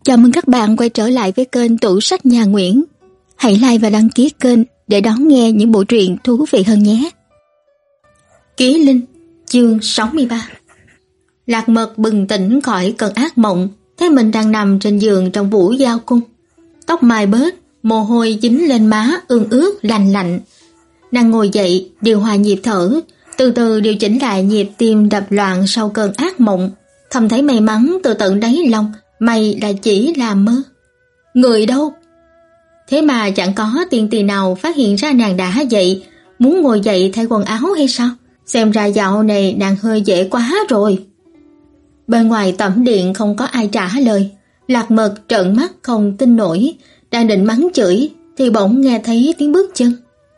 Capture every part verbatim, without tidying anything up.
Chào mừng các bạn quay trở lại với kênh Tủ Sách Nhà Nguyễn. Hãy like và đăng ký kênh để đón nghe những bộ truyện thú vị hơn nhé. Ký Linh, chương sáu mươi ba. Lạc Mật bừng tỉnh khỏi cơn ác mộng, thấy mình đang nằm trên giường trong Vũ Giao cung. Tóc mai bớt, mồ hôi dính lên má ương ướt lành lạnh. Nàng ngồi dậy, điều hòa nhịp thở, từ từ điều chỉnh lại nhịp tim đập loạn sau cơn ác mộng, thầm thấy may mắn từ tận đáy lòng. Mày là chỉ là mơ. Người đâu? Thế mà chẳng có tiên tỳ nào phát hiện ra nàng đã dậy, muốn ngồi dậy thay quần áo hay sao? Xem ra dạo này nàng hơi dễ quá rồi. Bên ngoài tẩm điện không có ai trả lời. Lạc Mật trợn mắt không tin nổi, đang định mắng chửi thì bỗng nghe thấy tiếng bước chân.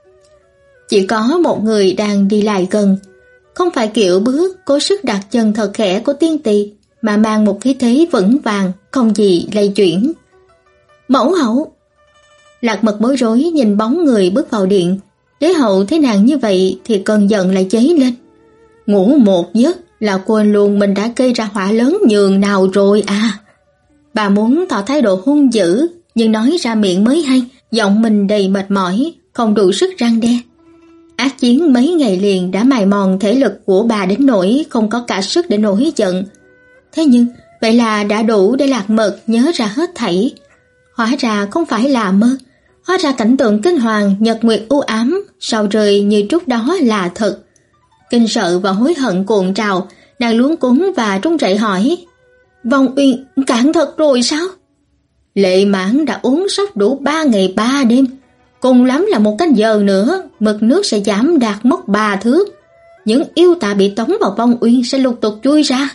Chỉ có một người đang đi lại gần, không phải kiểu bước cố sức đặt chân thật khẽ của tiên tỳ, mà mang một khí thế vững vàng, không gì lay chuyển. Mẫu hậu! Lạc Mật bối rối nhìn bóng người bước vào điện. Đế hậu thấy nàng như vậy thì cơn giận lại cháy lên. Ngủ một giấc là quên luôn mình đã gây ra họa lớn nhường nào rồi à. Bà muốn tỏ thái độ hung dữ, nhưng nói ra miệng mới hay, giọng mình đầy mệt mỏi, không đủ sức răn đe. Ác chiến mấy ngày liền đã mài mòn thể lực của bà đến nỗi không có cả sức để nổi giận. Thế nhưng, vậy là đã đủ để Lạc Mật nhớ ra hết thảy. Hóa ra không phải là mơ, hóa ra cảnh tượng kinh hoàng nhật nguyệt u ám sao rơi như trút đó là thật. Kinh sợ và hối hận cuộn trào, nàng luống cuống và run rẩy hỏi: Vong Uyên cạn thật rồi sao? Lệ Mãn đã uống sắp đủ ba ngày ba đêm, cùng lắm là một canh giờ nữa mực nước sẽ giảm đạt mốc ba thước. Những yêu tà bị tống vào Vong Uyên sẽ lục tục chui ra.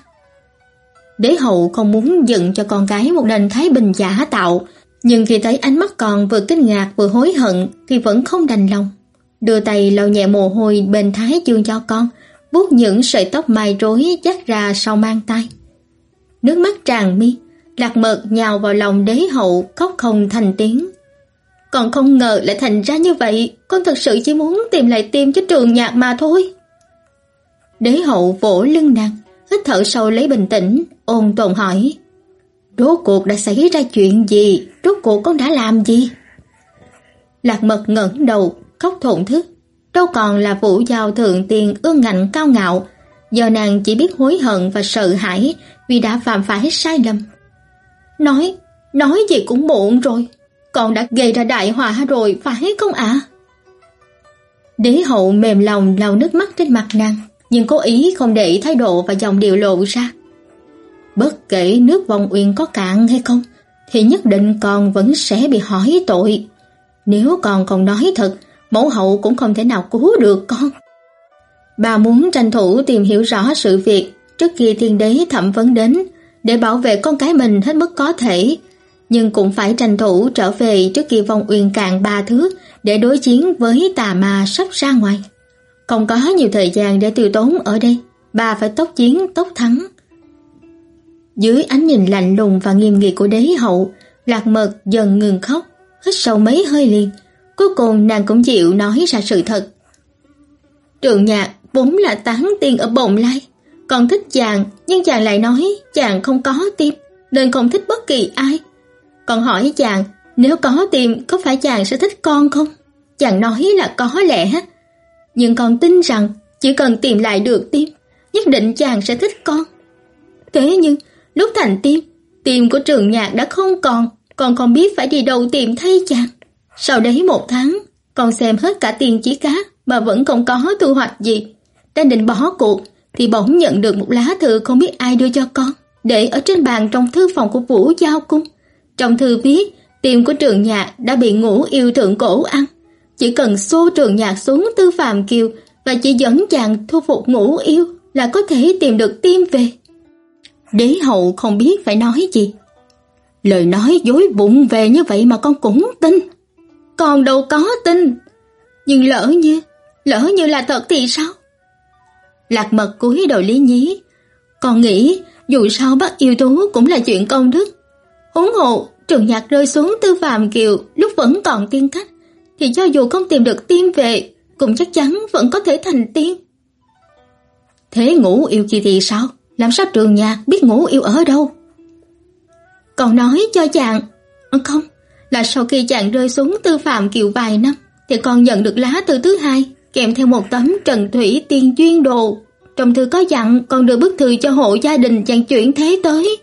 Đế hậu không muốn dựng cho con gái một nền thái bình giả tạo, nhưng khi thấy ánh mắt con vừa kinh ngạc vừa hối hận thì vẫn không đành lòng. Đưa tay lau nhẹ mồ hôi bên thái dương cho con, vuốt những sợi tóc mai rối dắt ra sau mang tay. Nước mắt tràn mi, Lạc Mật nhào vào lòng đế hậu khóc không thành tiếng. Con không ngờ lại thành ra như vậy, con thật sự chỉ muốn tìm lại tim cho Trường Nhạc mà thôi. Đế hậu vỗ lưng nàng, hít thở sâu lấy bình tĩnh, ôn tồn hỏi: Rốt cuộc đã xảy ra chuyện gì? Rốt cuộc con đã làm gì? Lạc Mật ngẩng đầu, khóc thổn thức. Đâu còn là Vũ Giao thượng tiền ương ngạnh cao ngạo, giờ nàng chỉ biết hối hận và sợ hãi vì đã phạm phải sai lầm. Nói, nói gì cũng muộn rồi, con đã gây ra đại họa rồi phải không ạ? À? Đế hậu mềm lòng lau nước mắt trên mặt nàng, nhưng cố ý không để thái độ và giọng điệu lộ ra. Bất kể nước Vong Uyên có cạn hay không, thì nhất định con vẫn sẽ bị hỏi tội. Nếu con không nói thật, mẫu hậu cũng không thể nào cứu được con. Bà muốn tranh thủ tìm hiểu rõ sự việc trước khi thiên đế thẩm vấn đến, để bảo vệ con cái mình hết mức có thể, nhưng cũng phải tranh thủ trở về trước khi Vong Uyên cạn ba thước để đối chiến với tà ma sắp ra ngoài. Không có nhiều thời gian để tiêu tốn ở đây, bà phải tốc chiến tốc thắng. Dưới ánh nhìn lạnh lùng và nghiêm nghị của đế hậu, Lạc Mật dần ngừng khóc, hít sâu mấy hơi liền. Cuối cùng nàng cũng chịu nói ra sự thật. Trường Nhạc vốn là tán tiên ở Bồng Lai, còn thích chàng, nhưng chàng lại nói chàng không có tim, nên không thích bất kỳ ai. Còn hỏi chàng, nếu có tim có phải chàng sẽ thích con không? Chàng nói là có lẽ, nhưng con tin rằng chỉ cần tìm lại được tim, nhất định chàng sẽ thích con. Thế nhưng lúc thành tim, tim của Trường Nhạc đã không còn, con không biết phải đi đâu tìm thay chàng. Sau đấy một tháng, con xem hết cả tiền chí cá mà vẫn không có thu hoạch gì. Đang định bỏ cuộc thì bỗng nhận được một lá thư không biết ai đưa cho con, để ở trên bàn trong thư phòng của Vũ Giao cung. Trong thư viết tim của Trường Nhạc đã bị Ngũ Yêu thượng cổ ăn, chỉ cần xô Trường Nhạc xuống Tư Phàm Kiều và chỉ dẫn chàng thu phục Ngũ Yêu là có thể tìm được tim về. Đế hậu không biết phải nói gì. Lời nói dối vụng về như vậy mà con cũng tin? Con đâu có tin. Nhưng lỡ như, lỡ như là thật thì sao? Lạc Mật cúi đầu lý nhí. Con nghĩ dù sao bắt yêu thú cũng là chuyện công đức. Huống hộ Trường Nhạc rơi xuống Tư Phàm Kiều lúc vẫn còn tiên cách, thì cho dù không tìm được tiên về cũng chắc chắn vẫn có thể thành tiên. Thế Ngũ Yêu kia thì sao? Làm sao Trường Nhạc biết Ngũ Yêu ở đâu? Còn nói cho chàng, không, là sau khi chàng rơi xuống Tư Phạm Kiều vài năm thì con nhận được lá thư thứ hai kèm theo một tấm Trần Thủy Tiên duyên đồ. Trong thư có dặn con đưa bức thư cho hộ gia đình chàng chuyển thế tới.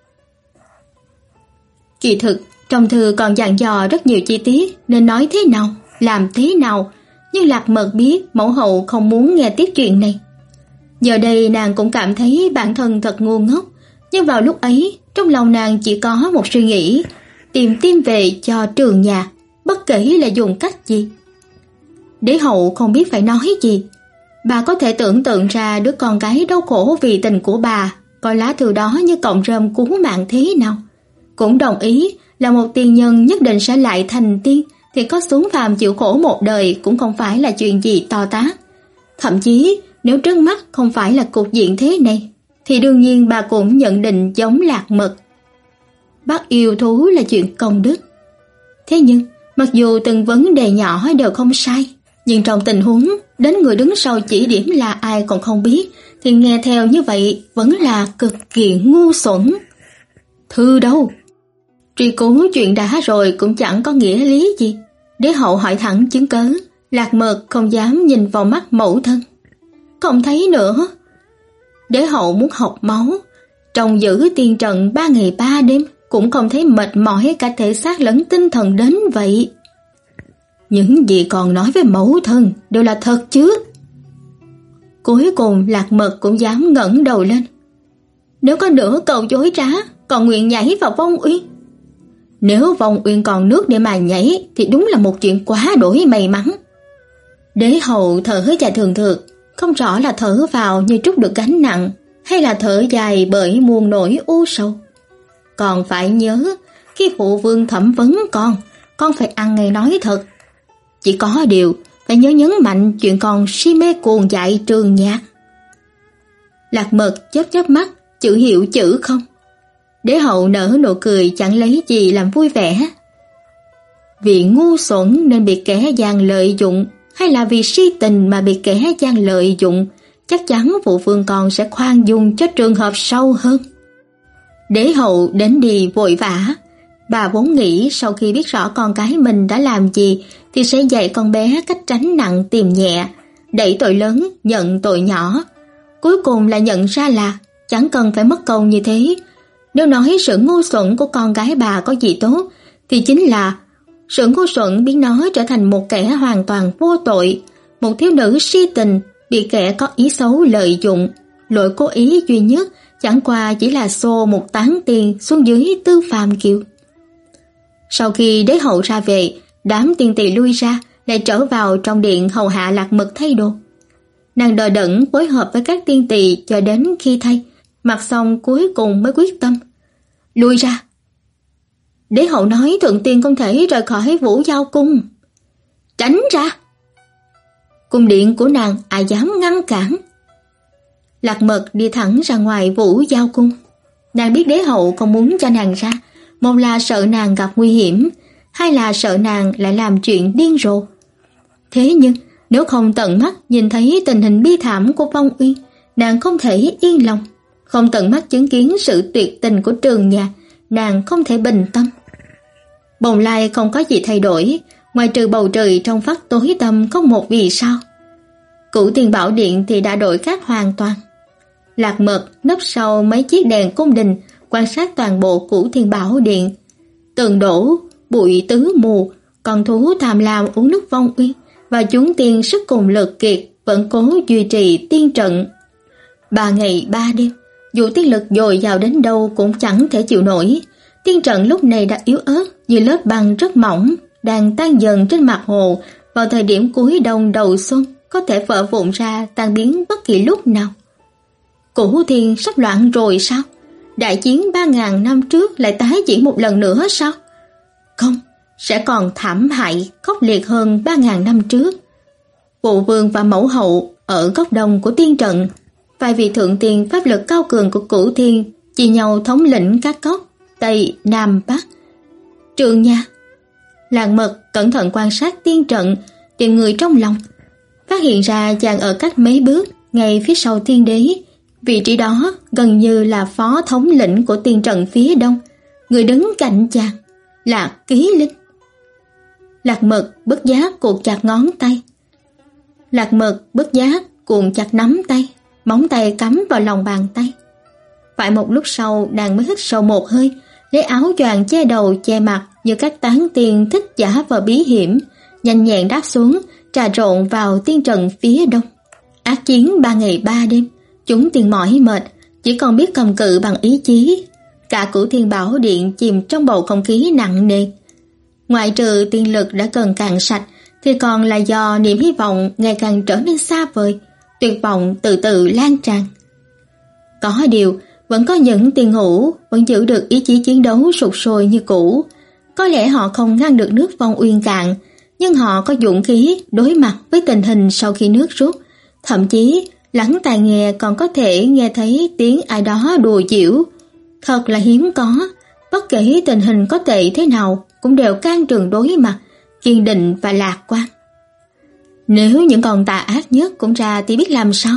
Kỳ thực trong thư còn dặn dò rất nhiều chi tiết nên nói thế nào, làm thế nào, nhưng Lạc Mật biết mẫu hậu không muốn nghe tiếp chuyện này. Giờ đây nàng cũng cảm thấy bản thân thật ngu ngốc, nhưng vào lúc ấy trong lòng nàng chỉ có một suy nghĩ, tìm tin về cho Trường Nhạc, bất kể là dùng cách gì. Đế hậu không biết phải nói gì. Bà có thể tưởng tượng ra đứa con gái đau khổ vì tình của bà, coi lá thư đó như cọng rơm cứu mạng thế nào. Cũng đồng ý là một tiên nhân nhất định sẽ lại thành tiên, thì có xuống phàm chịu khổ một đời cũng không phải là chuyện gì to tát. Thậm chí nếu trước mắt không phải là cục diện thế này, thì đương nhiên bà cũng nhận định giống Lạc Mật. Bắt yêu thú là chuyện công đức. Thế nhưng mặc dù từng vấn đề nhỏ đều không sai, nhưng trong tình huống đến người đứng sau chỉ điểm là ai còn không biết, thì nghe theo như vậy vẫn là cực kỳ ngu xuẩn. Thư đâu? Truy cứu chuyện đã rồi cũng chẳng có nghĩa lý gì. Đế hậu hỏi thẳng chứng cớ. Lạc Mật không dám nhìn vào mắt mẫu thân. Không thấy nữa. Đế hậu muốn học máu. Trong giữ tiên trận ba ngày ba đêm cũng không thấy mệt mỏi cả thể xác lẫn tinh thần đến vậy. Những gì còn nói với mẫu thân đều là thật chứ? Cuối cùng Lạc Mật cũng dám ngẩng đầu lên. Nếu có nửa câu dối trá, còn nguyện nhảy vào vong uyên. Nếu vong uyên còn nước để mà nhảy thì đúng là một chuyện quá đổi may mắn. Đế hậu thở dài thường thượt, không rõ là thở vào như trút được gánh nặng, hay là thở dài bởi muôn nỗi u sầu. Còn phải nhớ, khi phụ vương thẩm vấn con, con phải ăn ngay nói thật. Chỉ có điều, phải nhớ nhấn mạnh chuyện con si mê cuồng dại Trường Nhạc. Lạc Mật chớp chớp mắt, chữ hiểu chữ không. Đế hậu nở nụ cười chẳng lấy gì làm vui vẻ. Vì ngu xuẩn nên bị kẻ gian lợi dụng, hay là vì si tình mà bị kẻ gian lợi dụng, chắc chắn phụ vương con sẽ khoan dung cho trường hợp sâu hơn. Đế hậu đến đi vội vã. Bà vốn nghĩ sau khi biết rõ con cái mình đã làm gì thì sẽ dạy con bé cách tránh nặng tìm nhẹ, đẩy tội lớn nhận tội nhỏ. Cuối cùng là nhận ra là chẳng cần phải mất công như thế. Nếu nói sự ngu xuẩn của con gái bà có gì tốt, thì chính là sự ngu xuẩn biến nó trở thành một kẻ hoàn toàn vô tội, một thiếu nữ si tình bị kẻ có ý xấu lợi dụng. Lỗi cố ý duy nhất chẳng qua chỉ là xô một tán tiền xuống dưới Tư Phạm Kiều. Sau khi đế hậu ra về, đám tiên tỳ lui ra, lại trở vào trong điện hầu hạ Lạc Mật thay đồ. Nàng đờ đẫn phối hợp với các tiên tỳ cho đến khi thay, mặc xong cuối cùng mới quyết tâm. Lui ra. Đế hậu nói thượng tiên không thể rời khỏi Vũ Giao Cung. Tránh ra. Cung điện của nàng ai dám ngăn cản. Lạc Mật đi thẳng ra ngoài Vũ Giao Cung. Nàng biết đế hậu không muốn cho nàng ra, một là sợ nàng gặp nguy hiểm, hai là sợ nàng lại làm chuyện điên rồ. Thế nhưng nếu không tận mắt nhìn thấy tình hình bi thảm của Vong Uyên, nàng không thể yên lòng. Không tận mắt chứng kiến sự tuyệt tình của Trường Nhạc, nàng không thể bình tâm. Bồng lai không có gì thay đổi, ngoài trừ bầu trời trong vắt tối tăm không một vì sao. Cửu Tiền Bảo Điện thì đã đổi khác hoàn toàn. Lạc Mật nấp sau mấy chiếc đèn cung đình, quan sát toàn bộ Cửu Thiên Bảo Điện. Tường đổ, bụi tứ mù, con thú tham lam uống nước Vong Uyên và chúng tiên sức cùng lực kiệt vẫn cố duy trì tiên trận. Ba ngày ba đêm, dù tiên lực dồi dào đến đâu cũng chẳng thể chịu nổi. Tiên trận lúc này đã yếu ớt như lớp băng rất mỏng, đang tan dần trên mặt hồ. Vào thời điểm cuối đông đầu xuân, có thể vỡ vụn ra tan biến bất kỳ lúc nào. Cửu Thiên sắp loạn rồi sao? Đại chiến ba ngàn năm trước lại tái diễn một lần nữa sao? Không, sẽ còn thảm hại, khốc liệt hơn ba ngàn năm trước. Phụ vương và mẫu hậu ở góc đông của tiên trận, vài vị thượng tiên pháp lực cao cường của Cửu Thiên chia nhau thống lĩnh các góc Tây, Nam, Bắc. Trường Nha. Lạc Mật cẩn thận quan sát tiên trận, tìm người trong lòng, phát hiện ra chàng ở cách mấy bước ngay phía sau tiên đế. Vị trí đó gần như là phó thống lĩnh của tiên trận phía đông, Người đứng cạnh chàng là Ký Linh. Lạc Mật bất giác cuộn chặt ngón tay. Lạc Mật bất giác cuộn chặt nắm tay, móng tay cắm vào lòng bàn tay. Phải một lúc sau nàng mới hít sâu một hơi, lấy áo choàng che đầu che mặt như các tán tiên thích giả vờ bí hiểm, nhanh nhẹn đáp xuống, trà trộn vào tiên trận phía đông. Ác chiến ba ngày ba đêm, chúng tiền mỏi mệt, chỉ còn biết cầm cự bằng ý chí. Cả Cửu Thiên Bảo Điện chìm trong bầu không khí nặng nề. Ngoại trừ tiên lực đã gần cạn sạch, thì còn là do niềm hy vọng ngày càng trở nên xa vời, tuyệt vọng từ từ lan tràn. Có điều, vẫn có những tiên hữu vẫn giữ được ý chí chiến đấu sục sôi như cũ. Có lẽ họ không ngăn được nước Vong Uyên cạn, nhưng họ có dũng khí đối mặt với tình hình sau khi nước rút. Thậm chí, lắng tai nghe còn có thể nghe thấy tiếng ai đó đùa giễu. Thật là hiếm có, bất kể tình hình có tệ thế nào cũng đều can trường đối mặt, kiên định và lạc quan. Nếu những con tà ác nhất cũng ra thì biết làm sao?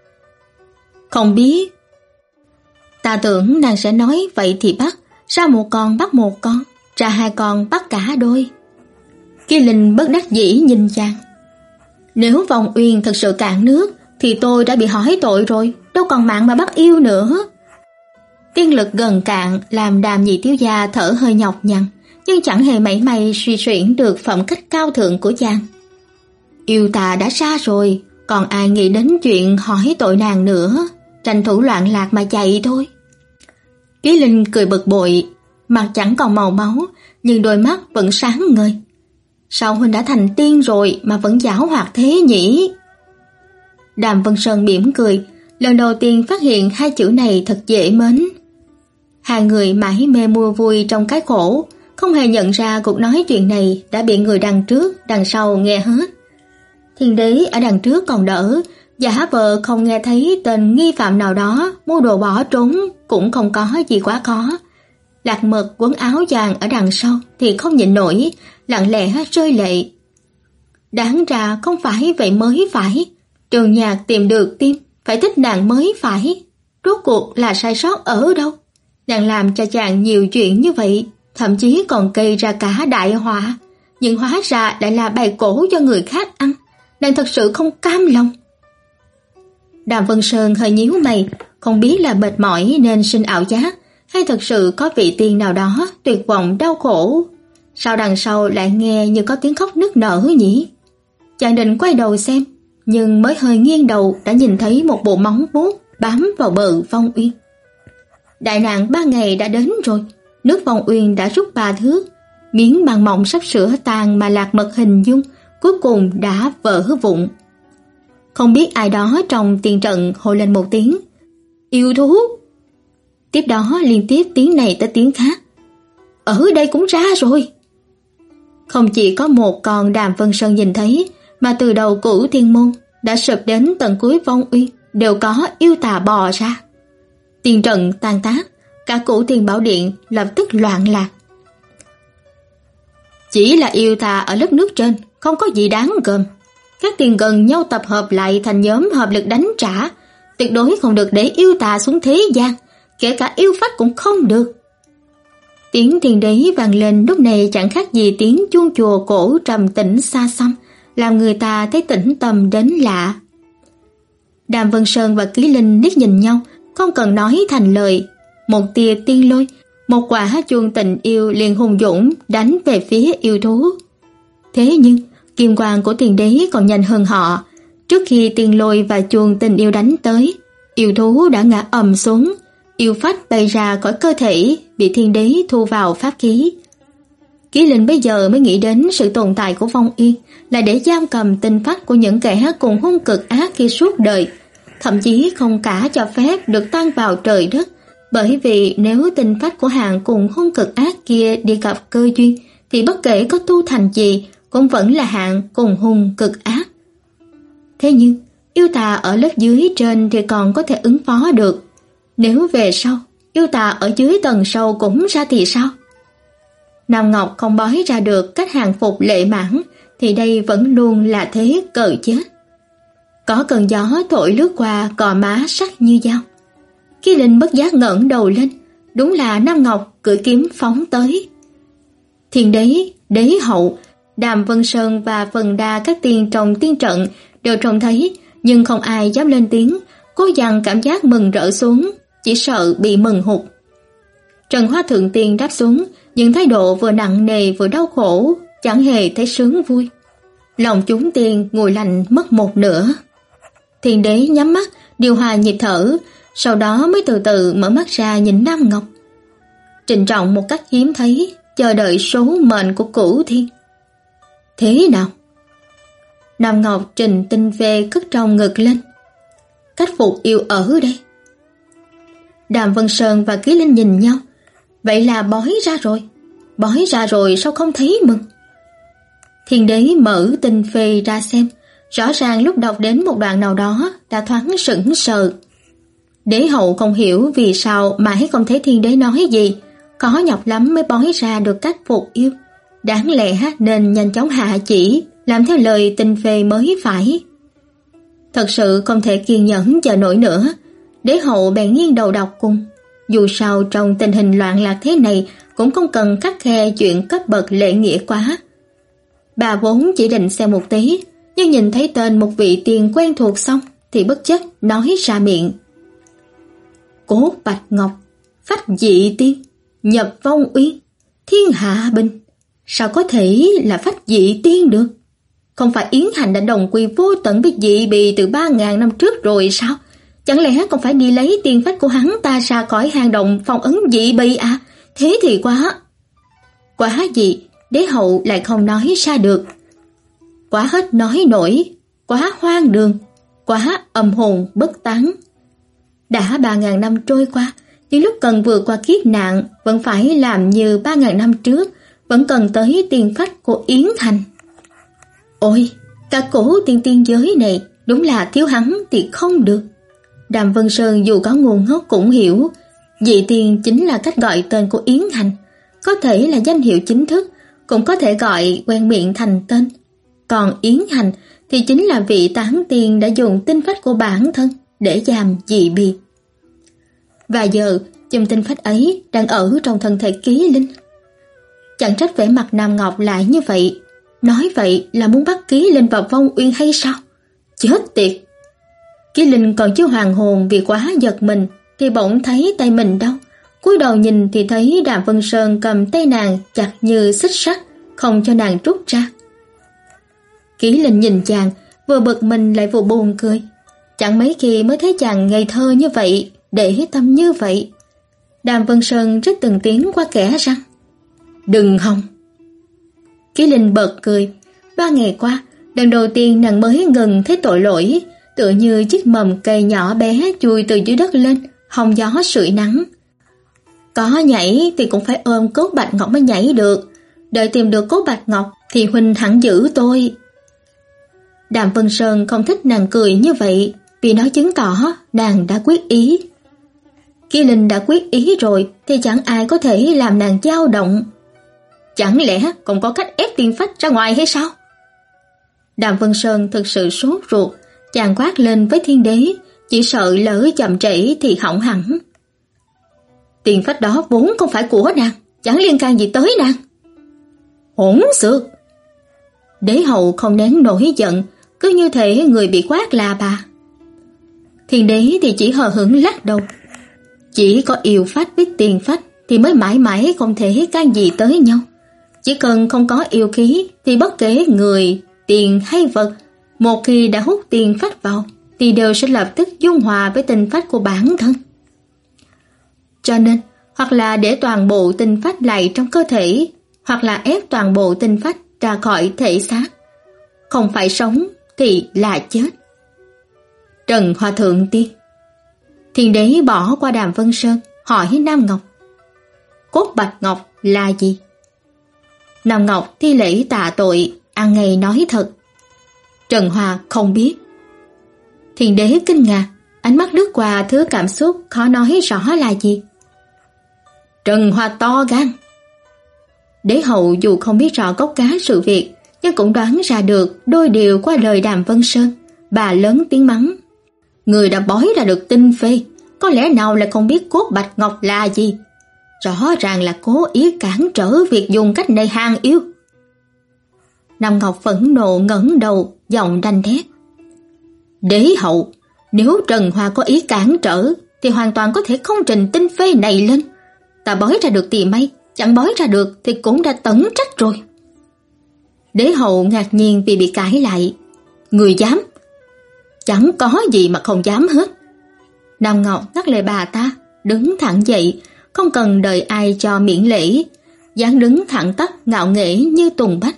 Không biết. Ta tưởng nàng sẽ nói vậy thì bắt, ra một con bắt một con, ra hai con bắt cả đôi. Ký Linh bất đắc dĩ nhìn chàng. Nếu Vong Uyên thật sự cạn nước thì tôi đã bị hỏi tội rồi, đâu còn mạng mà bắt yêu nữa. Tiên lực gần cạn làm Đàm Nhị thiếu gia thở hơi nhọc nhằn, nhưng chẳng hề mảy may suy xuyển được phẩm cách cao thượng của chàng. Yêu ta đã xa rồi, còn ai nghĩ đến chuyện hỏi tội nàng nữa, tranh thủ loạn lạc mà chạy thôi. Ký Linh cười bực bội, mặt chẳng còn màu máu, nhưng đôi mắt vẫn sáng ngời. Sao huynh đã thành tiên rồi mà vẫn giảo hoạt thế nhỉ? Đàm Vân Sơn mỉm cười, lần đầu tiên phát hiện hai chữ này thật dễ mến. Hai người mãi mê mua vui trong cái khổ, không hề nhận ra cuộc nói chuyện này đã bị người đằng trước, đằng sau nghe hết. Thiên đế ở đằng trước còn đỡ, giả vờ không nghe thấy tên nghi phạm nào đó mua đồ bỏ trốn cũng không có gì quá khó. Lạc Mật quấn áo choàng ở đằng sau thì không nhịn nổi, lặng lẽ rơi lệ. Đáng ra không phải vậy mới phải, Trường Nhạc tìm được tim, phải thích nàng mới phải. Rốt cuộc là sai sót ở đâu? Nàng làm cho chàng nhiều chuyện như vậy, thậm chí còn gây ra cả đại họa, nhưng hóa ra lại là bày cổ cho người khác ăn. Nàng thật sự không cam lòng. Đàm Vân Sơn hơi nhíu mày, không biết là mệt mỏi nên sinh ảo giác, hay thật sự có vị tiên nào đó tuyệt vọng đau khổ. Sao đằng sau lại nghe như có tiếng khóc nức nở nhỉ? Chàng định quay đầu xem, nhưng mới hơi nghiêng đầu đã nhìn thấy một bộ móng vuốt bám vào bờ Vong Uyên. Đại nạn ba ngày đã đến rồi, nước Vong Uyên đã rút ba thước, miếng băng mỏng sắp sửa tan mà Lạc Mật hình dung cuối cùng đã vỡ vụn. Không biết ai đó trong tiền trận hô lên một tiếng yêu thú. Tiếp đó liên tiếp tiếng này tới tiếng khác. Ở đây cũng ra rồi. Không chỉ có một con Đàm Vân Sơn nhìn thấy, mà từ đầu Cửu Thiên Môn đã sụp đến tận cuối Vong Uyên đều có yêu tà bò ra. Tiền trận tan tác, cả Cửu Thiên Bảo Điện lập tức loạn lạc. Chỉ là yêu tà ở lớp nước trên, không có gì đáng gờm. Các tiền gần nhau tập hợp lại thành nhóm hợp lực đánh trả, tuyệt đối không được để yêu tà xuống thế gian, kể cả yêu phách cũng không được. Tiếng thiên đế vang lên lúc này chẳng khác gì tiếng chuông chùa cổ trầm tĩnh xa xăm, làm người ta thấy tĩnh tâm đến lạ. Đàm Vân Sơn và Ký Linh liếc nhìn nhau, không cần nói thành lời. Một tia tiên lôi, một quả chuông tình yêu liền hùng dũng đánh về phía yêu thú. Thế nhưng, kim quang của tiền đế còn nhanh hơn họ. Trước khi tiên lôi và chuông tình yêu đánh tới, yêu thú đã ngã ầm xuống, yêu phách bay ra khỏi cơ thể, bị thiên đế thu vào pháp khí. Ký Linh bây giờ mới nghĩ đến sự tồn tại của Vong Uyên là để giam cầm tinh phách của những kẻ cùng hung cực ác kia suốt đời, thậm chí không cả cho phép được tan vào trời đất, bởi vì nếu tinh phách của hạng cùng hung cực ác kia đi gặp cơ duyên thì bất kể có tu thành gì cũng vẫn là hạng cùng hung cực ác. Thế nhưng yêu tà ở lớp dưới trên thì còn có thể ứng phó được, nếu về sau yêu tà ở dưới tầng sâu cũng ra thì sao? Nam Ngọc không bói ra được cách hàng phục Lệ Mãn thì đây vẫn luôn là thế cờ chết. Có cơn gió thổi lướt qua, cò má sắc như dao. Ký Linh bất giác ngẩng đầu lên, đúng là Nam Ngọc cưỡi kiếm phóng tới. Thiên đế, đế hậu, Đàm Vân Sơn và phần đa các tiên trong tiên trận đều trông thấy, nhưng không ai dám lên tiếng, cố dằn cảm giác mừng rỡ xuống, chỉ sợ bị mừng hụt. Trần Hoa Thượng Tiên đáp xuống, nhưng thái độ vừa nặng nề vừa đau khổ, chẳng hề thấy sướng vui. Lòng chúng tiên nguội lạnh mất một nửa. Thiên đế nhắm mắt, điều hòa nhịp thở, sau đó mới từ từ mở mắt ra nhìn Nam Ngọc. Trịnh trọng một cách hiếm thấy, chờ đợi số mệnh của cửu thiên. Thế nào? Nam Ngọc trình tinh về cất trong ngực lên. Cách phục yêu ở đây. Đàm Vân Sơn và Ký Linh nhìn nhau. Vậy là bói ra rồi. Bói ra rồi sao không thấy mừng? Thiên đế mở tinh phê ra xem. Rõ ràng lúc đọc đến một đoạn nào đó đã thoáng sững sờ. Đế hậu không hiểu vì sao mãi không thấy thiên đế nói gì. Khó nhọc lắm mới bói ra được cách phục yêu. Đáng lẽ nên nhanh chóng hạ chỉ, làm theo lời tinh phê mới phải. Thật sự không thể kiên nhẫn chờ nổi nữa. Đế hậu bèn nghiêng đầu đọc cùng. Dù sao trong tình hình loạn lạc thế này cũng không cần khắt khe chuyện cấp bậc lễ nghĩa quá. Bà vốn chỉ định xem một tí, nhưng nhìn thấy tên một vị tiên quen thuộc xong thì bất chấp nói ra miệng. Cốt Bạch Ngọc, phách dị tiên, nhập vong uyên, thiên hạ bình. Sao có thể là phách dị tiên được? Không phải Yến Hành đã đồng quy vô tận với dị bì từ ba ngàn năm trước rồi sao? Chẳng lẽ không phải đi lấy tiên phách của hắn ta ra khỏi hang động phong ấn dị bì à? Thế thì quá. Quá gì, đế hậu lại không nói ra được. Quá hết nói nổi, quá hoang đường, quá âm hồn bất tán. Đã ba ngàn năm trôi qua, nhưng lúc cần vượt qua kiếp nạn vẫn phải làm như ba ngàn năm trước, vẫn cần tới tiên phách của Yến Thành. Ôi, cả cổ tiên tiên giới này đúng là thiếu hắn thì không được. Đàm Vân Sơn dù có ngu ngốc cũng hiểu, dị tiên chính là cách gọi tên của Yến Thành, có thể là danh hiệu chính thức, cũng có thể gọi quen miệng thành tên. Còn Yến Hành thì chính là vị tán tiên đã dùng tinh phách của bản thân để giam dị bì. Và giờ, chùm tinh phách ấy đang ở trong thân thể Ký Linh. Chẳng trách vẻ mặt Nam Ngọc lại như vậy, nói vậy là muốn bắt Ký Linh vào vong uyên hay sao? Chết tiệt! Ký Linh còn chưa hoàn hồn vì quá giật mình thì bỗng thấy tay mình đau. Cúi đầu nhìn thì thấy Đàm Vân Sơn cầm tay nàng chặt như xích sắt, không cho nàng rút ra. Ký Linh nhìn chàng, vừa bực mình lại vừa buồn cười. Chẳng mấy khi mới thấy chàng ngây thơ như vậy, để tâm như vậy. Đàm Vân Sơn rất từng tiếng qua kẽ răng. Đừng hòng! Ký Linh bật cười. Ba ngày qua, lần đầu tiên nàng mới ngừng thấy tội lỗi, tựa như chiếc mầm cây nhỏ bé chui từ dưới đất lên, hong gió sưởi nắng. Có nhảy thì cũng phải ôm cốt Bạch Ngọc mới nhảy được. Đợi tìm được cốt Bạch Ngọc thì huynh hẳn giữ tôi. Đàm Vân Sơn không thích nàng cười như vậy, vì nó chứng tỏ nàng đã quyết ý. Ký Linh đã quyết ý rồi thì chẳng ai có thể làm nàng dao động. Chẳng lẽ còn có cách ép tiên phách ra ngoài hay sao? Đàm Vân Sơn thực sự sốt ruột, chàng quát lên với thiên đế, chỉ sợ lỡ chậm trễ thì hỏng hẳn. Tiên phách đó vốn không phải của nàng, chẳng liên can gì tới nàng. Hỗn xược! Đế hậu không nén nổi giận, cứ như thể người bị quát là bà. Thiên đế thì chỉ hờ hững lắc đầu. Chỉ có yêu phách với tiền phách thì mới mãi mãi không thể can gì tới nhau. Chỉ cần không có yêu khí thì bất kể người, tiền hay vật, một khi đã hút tiền phách vào thì đều sẽ lập tức dung hòa với tinh phách của bản thân. Cho nên, hoặc là để toàn bộ tinh phách lại trong cơ thể, hoặc là ép toàn bộ tinh phách ra khỏi thể xác. Không phải sống thì là chết. Trần Hòa Thượng Tiên. Thiên đế bỏ qua Đàm Vân Sơn, hỏi Nam Ngọc. Cốt Bạch Ngọc là gì? Nam Ngọc thi lễ tạ tội, ăn ngày nói thật. Trần Hòa không biết. Thiên đế kinh ngạc, ánh mắt lướt qua thứ cảm xúc khó nói rõ là gì. Trần Hòa to gan. Đế hậu dù không biết rõ gốc gác sự việc, nhưng cũng đoán ra được đôi điều qua lời Đàm Vân Sơn. Bà lớn tiếng mắng. Người đã bói ra được tinh phê, có lẽ nào lại không biết cốt Bạch Ngọc là gì? Rõ ràng là cố ý cản trở việc dùng cách này hàng yêu. Nam Ngọc phẫn nộ ngẩng đầu, giọng đanh thét. Đế hậu, nếu Trần Hoa có ý cản trở thì hoàn toàn có thể không trình tinh phê này lên. Ta bói ra được thì may, chẳng bói ra được thì cũng đã tẩn trách rồi. Đế hậu ngạc nhiên vì bị cãi lại. Người dám? Chẳng có gì mà không dám hết. Nam Ngọc ngắt lời bà ta, đứng thẳng dậy, không cần đợi ai cho miễn lễ, dáng đứng thẳng tắp ngạo nghễ như tùng bách.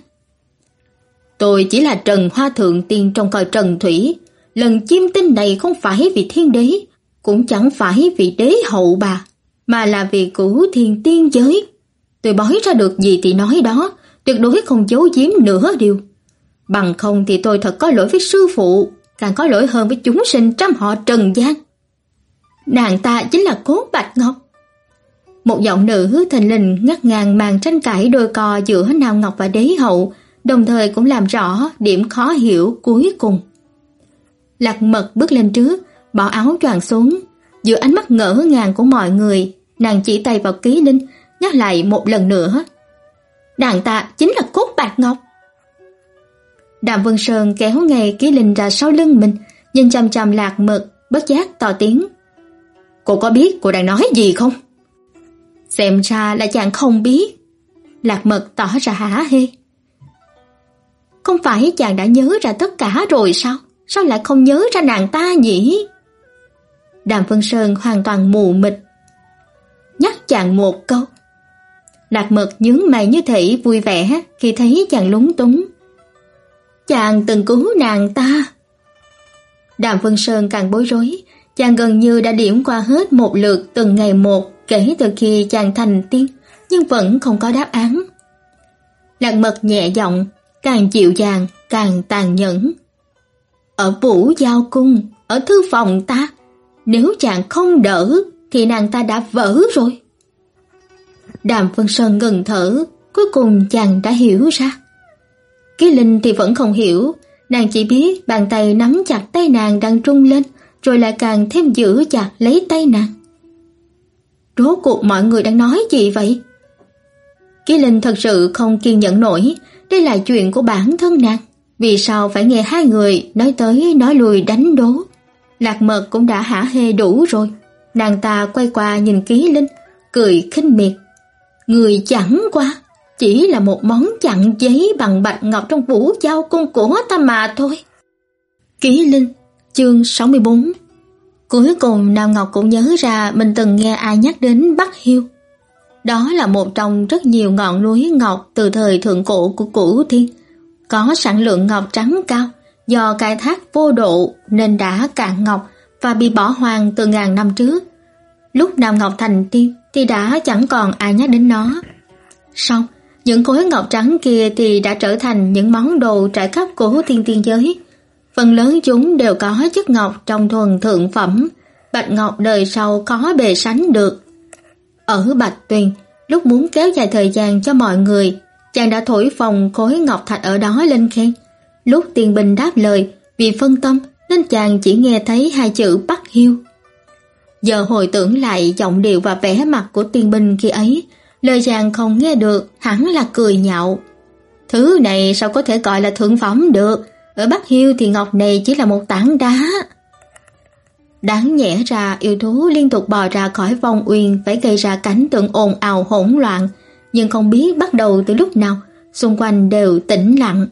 Tôi chỉ là Trần Hoa Thượng Tiên trong coi Trần Thủy, lần chiêm tinh này không phải vì thiên đế, cũng chẳng phải vì đế hậu bà, mà là vì Cửu Thiên Tiên giới. Tôi bói ra được gì thì nói đó, tuyệt đối không giấu giếm nửa điều. Bằng không thì tôi thật có lỗi với sư phụ, càng có lỗi hơn với chúng sinh trăm họ Trần gian. Nàng ta chính là Cốt Bạch Ngọc. Một giọng nữ thình lình ngắt ngang màn tranh cãi đôi co giữa Nam Ngọc và đế hậu, đồng thời cũng làm rõ điểm khó hiểu cuối cùng. Lạc Mật bước lên trước, bỏ áo choàng xuống, giữa ánh mắt ngỡ ngàng của mọi người, nàng chỉ tay vào Ký Linh, nhắc lại một lần nữa. Nàng ta chính là Cốt Bạch Ngọc. Đàm Vân Sơn kéo ngay Ký Linh ra sau lưng mình, nhìn chằm chằm Lạc Mật, bất giác to tiếng. Cô có biết cô đang nói gì không? Xem ra là chàng không biết. Lạc Mật tỏ ra hả hê. Không phải chàng đã nhớ ra tất cả rồi sao? Sao lại không nhớ ra nàng ta nhỉ? Đàm Vân Sơn hoàn toàn mù mịt. Nhắc chàng một câu. Lạc Mật nhướng mày như thể vui vẻ khi thấy chàng lúng túng. Chàng từng cứu nàng ta. Đàm Vân Sơn càng bối rối. Chàng gần như đã điểm qua hết một lượt từng ngày một kể từ khi chàng thành tiên, nhưng vẫn không có đáp án. Lạc Mật nhẹ giọng, càng dịu dàng, càng tàn nhẫn. Ở Vũ Giao Cung, ở thư phòng ta, nếu chàng không đỡ thì nàng ta đã vỡ rồi. Đàm Vân Sơn ngừng thở, cuối cùng chàng đã hiểu ra. Ký Linh thì vẫn không hiểu, nàng chỉ biết bàn tay nắm chặt tay nàng đang rung lên, rồi lại càng thêm giữ chặt lấy tay nàng. Rốt cuộc mọi người đang nói gì vậy? Ký Linh thật sự không kiên nhẫn nổi, đây là chuyện của bản thân nàng, vì sao phải nghe hai người nói tới nói lui đánh đố. Lạc Mật cũng đã hả hê đủ rồi. Nàng ta quay qua nhìn Ký Linh, cười khinh miệt. Người chẳng qua chỉ là một món chặn giấy bằng bạch ngọc trong Vũ Giao Cung của ta mà thôi. Ký Linh, chương sáu mươi bốn. Cuối cùng Nam Ngọc cũng nhớ ra mình từng nghe ai nhắc đến Bắc Hiêu. Đó là một trong rất nhiều ngọn núi ngọc từ thời thượng cổ của Cửu Thiên, có sản lượng ngọc trắng cao, do khai thác vô độ nên đã cạn ngọc và bị bỏ hoang từ ngàn năm trước. Lúc Nam Ngọc thành tiên thì đã chẳng còn ai nhắc đến nó. Xong, những khối ngọc trắng kia thì đã trở thành những món đồ trải khắp Cửu Thiên tiên giới. Phần lớn chúng đều có chất ngọc trong thuần thượng phẩm, bạch ngọc đời sau khó bề sánh được. Ở Bạch Tuyền, lúc muốn kéo dài thời gian cho mọi người, chàng đã thổi phồng khối ngọc thạch ở đó lên khen. Lúc Tiên Binh đáp lời, vì phân tâm nên chàng chỉ nghe thấy hai chữ Bắc Hiêu. Giờ hồi tưởng lại giọng điệu và vẻ mặt của Tiên Binh khi ấy, lời chàng không nghe được hẳn là cười nhạo. Thứ này sao có thể gọi là thượng phẩm được? Ở Bắc Hiêu thì ngọc này chỉ là một tảng đá. Đáng nhẽ ra yêu thú liên tục bò ra khỏi vòng uyên phải gây ra cảnh tượng ồn ào hỗn loạn, nhưng không biết bắt đầu từ lúc nào, xung quanh đều tĩnh lặng.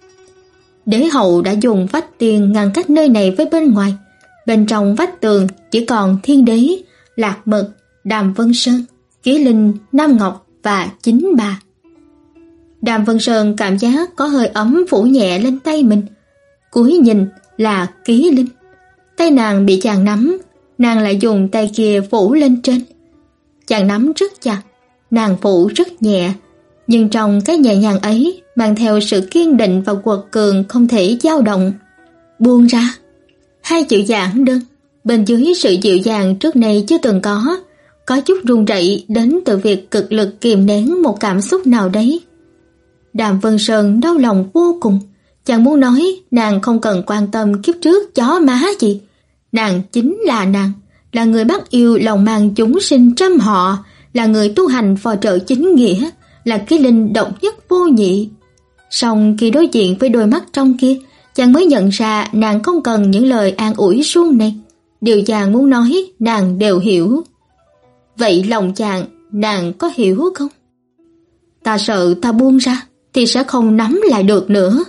Đế hậu đã dùng vách tiền ngăn cách nơi này với bên ngoài. Bên trong vách tường chỉ còn Thiên Đế, Lạc Mật, Đàm Vân Sơn, Ký Linh, Nam Ngọc và chính bà. Đàm Vân Sơn cảm giác có hơi ấm phủ nhẹ lên tay mình. Cúi nhìn là Ký Linh. Tay nàng bị chàng nắm, nàng lại dùng tay kia phủ lên trên. Chàng nắm rất chặt, nàng phủ rất nhẹ, nhưng trong cái nhẹ nhàng ấy mang theo sự kiên định và quật cường không thể dao động. Buông ra. Hai chữ giản đơn, bên dưới sự dịu dàng trước nay chưa từng có, có chút run rẩy đến từ việc cực lực kìm nén một cảm xúc nào đấy. Đàm Vân Sơn đau lòng vô cùng, chàng muốn nói nàng không cần quan tâm kiếp trước chó má gì. Nàng chính là nàng, là người bắt yêu lòng mang chúng sinh trăm họ, là người tu hành phò trợ chính nghĩa, là Ký Linh độc nhất vô nhị. Song khi đối diện với đôi mắt trong kia, chàng mới nhận ra nàng không cần những lời an ủi suông này. Điều chàng muốn nói nàng đều hiểu. Vậy lòng chàng, nàng có hiểu không? Ta sợ ta buông ra thì sẽ không nắm lại được nữa.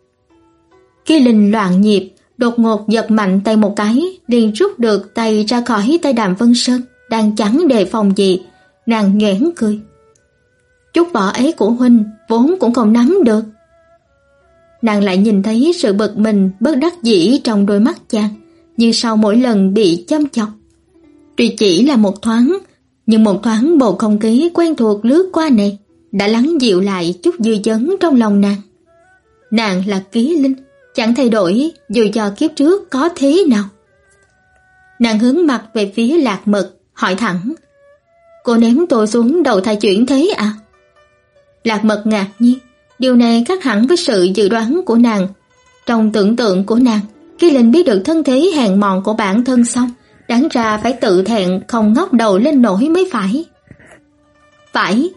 Ký Linh loạn nhịp, đột ngột giật mạnh tay một cái, liền rút được tay ra khỏi tay Đàm Vân Sơn, đang chẳng đề phòng gì. Nàng nhoẻn cười. Chút võ ấy của huynh vốn cũng không nắm được. Nàng lại nhìn thấy sự bực mình bất đắc dĩ trong đôi mắt chàng, như sau mỗi lần bị châm chọc. Tuy chỉ là một thoáng, nhưng một thoáng bầu không khí quen thuộc lướt qua này đã lắng dịu lại chút dư chấn trong lòng nàng. Nàng là Ký Linh, chẳng thay đổi dù cho kiếp trước có thế nào. Nàng hướng mặt về phía Lạc Mật, hỏi thẳng: Cô ném tôi xuống đầu thai chuyển thế à? Lạc Mật ngạc nhiên, điều này khác hẳn với sự dự đoán của nàng. Trong tưởng tượng của nàng, Ký Linh biết được thân thế hèn mọn của bản thân xong, đáng ra phải tự thẹn không ngóc đầu lên nổi mới phải. Phải.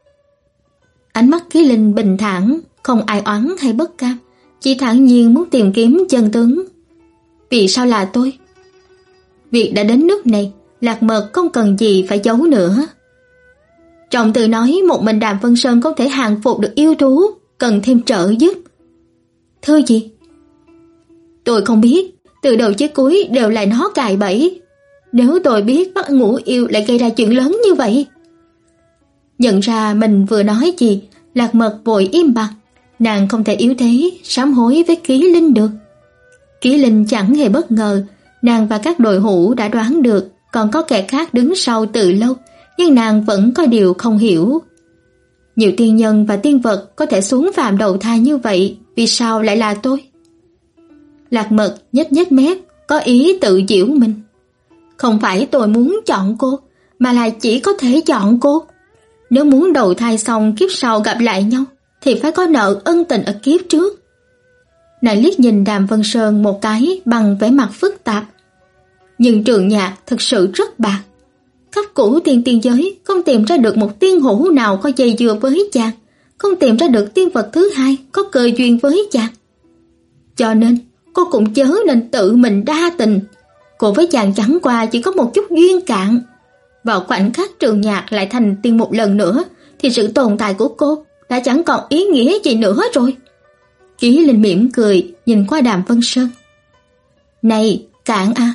Ánh mắt Ký Linh bình thản, không ai oán hay bất cam, chỉ thản nhiên muốn tìm kiếm chân tướng. Vì sao là tôi? Việc đã đến nước này, Lạc Mật không cần gì phải giấu nữa. Trọng Từ nói một mình Đàm Vân Sơn không thể hàng phục được yêu thú, cần thêm trợ giúp. Thưa gì? Tôi không biết, từ đầu chí cuối đều là nó cài bẫy. Nếu tôi biết bắt ngũ yêu lại gây ra chuyện lớn như vậy. Nhận ra mình vừa nói gì, Lạc Mật vội im bặt. Nàng không thể yếu thế, sám hối với Ký Linh được. Ký Linh chẳng hề bất ngờ, nàng và các đội hữu đã đoán được còn có kẻ khác đứng sau từ lâu, nhưng nàng vẫn có điều không hiểu. Nhiều tiên nhân và tiên vật có thể xuống phàm đầu thai như vậy, vì sao lại là tôi? Lạc Mật nhếch nhếch mép, có ý tự giễu mình. Không phải tôi muốn chọn cô, mà là chỉ có thể chọn cô. Nếu muốn đầu thai xong kiếp sau gặp lại nhau, thì phải có nợ ân tình ở kiếp trước. Nàng liếc nhìn Đàm Vân Sơn một cái bằng vẻ mặt phức tạp. Nhưng Trường Nhạc thực sự rất bạc. Khắp cửu tiên tiên giới không tìm ra được một tiên hữu nào có dây dưa với chàng, không tìm ra được tiên vật thứ hai có cơ duyên với chàng. Cho nên cô cũng chớ nên tự mình đa tình. Cô với chàng chẳng qua chỉ có một chút duyên cạn. Vào khoảnh khắc Trường Nhạc lại thành tiên một lần nữa, thì sự tồn tại của cô đã chẳng còn ý nghĩa gì nữa rồi. Ký Linh mỉm cười nhìn qua Đàm Vân Sơn. Này, cạn à?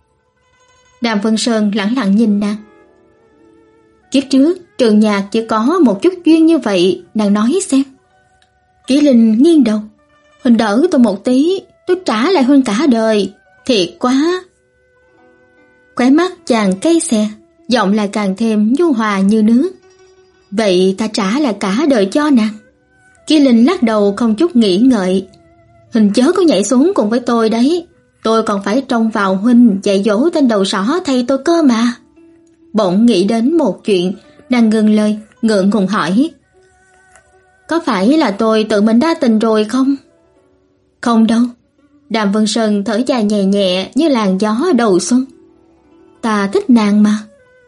Đàm Vân Sơn lẳng lặng nhìn nàng. Kiếp trước Trường Nhạc chỉ có một chút duyên như vậy, nàng nói xem. Ký Linh nghiêng đầu. Huynh đỡ tôi một tí, tôi trả lại huynh cả đời. Thiệt quá. Khóe mắt chàng cay xè, giọng lại càng thêm nhu hòa như nước. Vậy ta trả lại cả đời cho nàng. Ký Linh lắc đầu không chút nghĩ ngợi. Huynh chớ có nhảy xuống cùng với tôi đấy. Tôi còn phải trông vào huynh dạy dỗ tên đầu sỏ thay tôi cơ mà. Bỗng nghĩ đến một chuyện, nàng ngừng lời, ngượng ngùng hỏi. Có phải là tôi tự mình đa tình rồi không? Không đâu. Đàm Vân Sơn thở dài nhẹ nhẹ như làn gió đầu xuân. Ta thích nàng mà.